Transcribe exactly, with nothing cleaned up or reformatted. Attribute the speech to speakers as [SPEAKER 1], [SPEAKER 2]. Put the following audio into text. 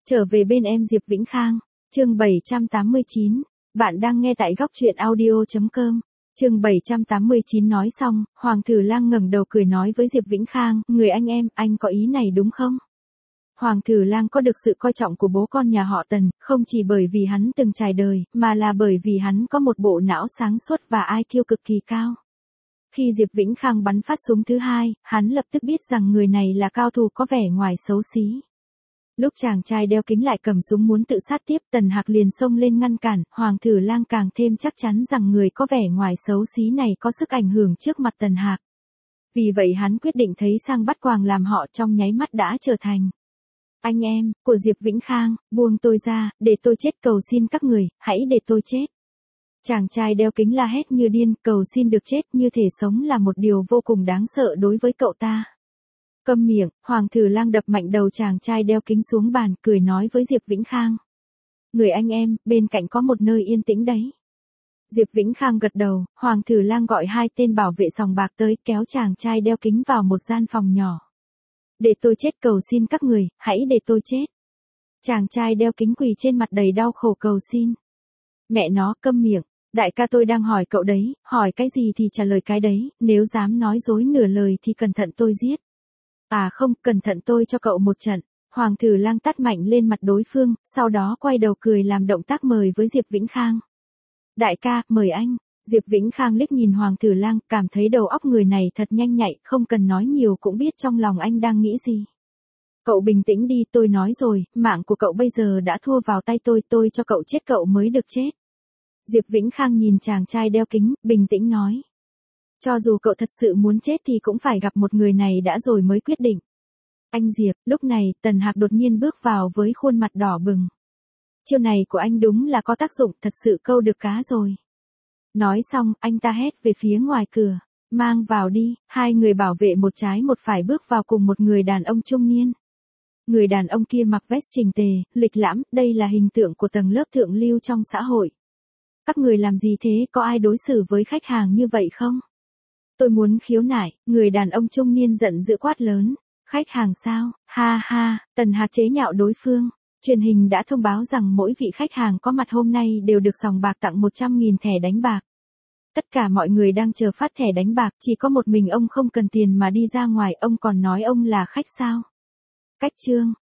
[SPEAKER 1] Trở về bên em Diệp Vĩnh Khang, chương bảy trăm tám mươi chín, bạn đang nghe tại góc truyện audio chấm com. Chương bảy trăm tám mươi chín nói xong, Hoàng Thử Lang ngẩng đầu cười nói với Diệp Vĩnh Khang, người anh em, anh có ý này đúng không? Hoàng Thử Lang có được sự coi trọng của bố con nhà họ Tần, không chỉ bởi vì hắn từng trải đời, mà là bởi vì hắn có một bộ não sáng suốt và i kiu cực kỳ cao. Khi Diệp Vĩnh Khang bắn phát súng thứ hai, hắn lập tức biết rằng người này là cao thủ có vẻ ngoài xấu xí. Lúc chàng trai đeo kính lại cầm súng muốn tự sát tiếp, Tần Hạc liền xông lên ngăn cản, Hoàng Thử Lang càng thêm chắc chắn rằng người có vẻ ngoài xấu xí này có sức ảnh hưởng trước mặt Tần Hạc. Vì vậy hắn quyết định thấy sang bắt quàng làm họ, trong nháy mắt đã trở thành anh em của Diệp Vĩnh Khang. Buông tôi ra, để tôi chết, cầu xin các người, hãy để tôi chết. Chàng trai đeo kính la hét như điên, cầu xin được chết, như thể sống là một điều vô cùng đáng sợ đối với cậu ta. Câm miệng, Hoàng Thử Lang đập mạnh đầu chàng trai đeo kính xuống bàn, cười nói với Diệp Vĩnh Khang. Người anh em, bên cạnh có một nơi yên tĩnh đấy. Diệp Vĩnh Khang gật đầu, Hoàng Thử Lang gọi hai tên bảo vệ sòng bạc tới, kéo chàng trai đeo kính vào một gian phòng nhỏ. Để tôi chết, cầu xin các người, hãy để tôi chết. Chàng trai đeo kính quỳ trên mặt đầy đau khổ cầu xin. Mẹ nó, câm miệng, đại ca tôi đang hỏi cậu đấy, hỏi cái gì thì trả lời cái đấy, nếu dám nói dối nửa lời thì cẩn thận tôi giết. À không, cẩn thận tôi cho cậu một trận. Hoàng Thử Lang tát mạnh lên mặt đối phương, sau đó quay đầu cười làm động tác mời với Diệp Vĩnh Khang. Đại ca, mời anh. Diệp Vĩnh Khang liếc nhìn Hoàng Thử Lang, cảm thấy đầu óc người này thật nhanh nhạy, không cần nói nhiều cũng biết trong lòng anh đang nghĩ gì. Cậu bình tĩnh đi, tôi nói rồi, mạng của cậu bây giờ đã thua vào tay tôi, tôi cho cậu chết cậu mới được chết. Diệp Vĩnh Khang nhìn chàng trai đeo kính, bình tĩnh nói. Cho dù cậu thật sự muốn chết thì cũng phải gặp một người này đã rồi mới quyết định. Anh Diệp, lúc này, Tần Hạc đột nhiên bước vào với khuôn mặt đỏ bừng. Chiêu này của anh đúng là có tác dụng, thật sự câu được cá rồi. Nói xong, anh ta hét về phía ngoài cửa. Mang vào đi, hai người bảo vệ một trái một phải bước vào cùng một người đàn ông trung niên. Người đàn ông kia mặc vest chỉnh tề, lịch lãm, đây là hình tượng của tầng lớp thượng lưu trong xã hội. Các người làm gì thế, có ai đối xử với khách hàng như vậy không? Tôi muốn khiếu nại, người đàn ông trung niên giận dữ quát lớn. Khách hàng sao, ha ha, Tần Hạc chế nhạo đối phương. Truyền hình đã thông báo rằng mỗi vị khách hàng có mặt hôm nay đều được sòng bạc tặng một trăm nghìn thẻ đánh bạc. Tất cả mọi người đang chờ phát thẻ đánh bạc, chỉ có một mình ông không cần tiền mà đi ra ngoài, ông còn nói ông là khách sao? Cách chương,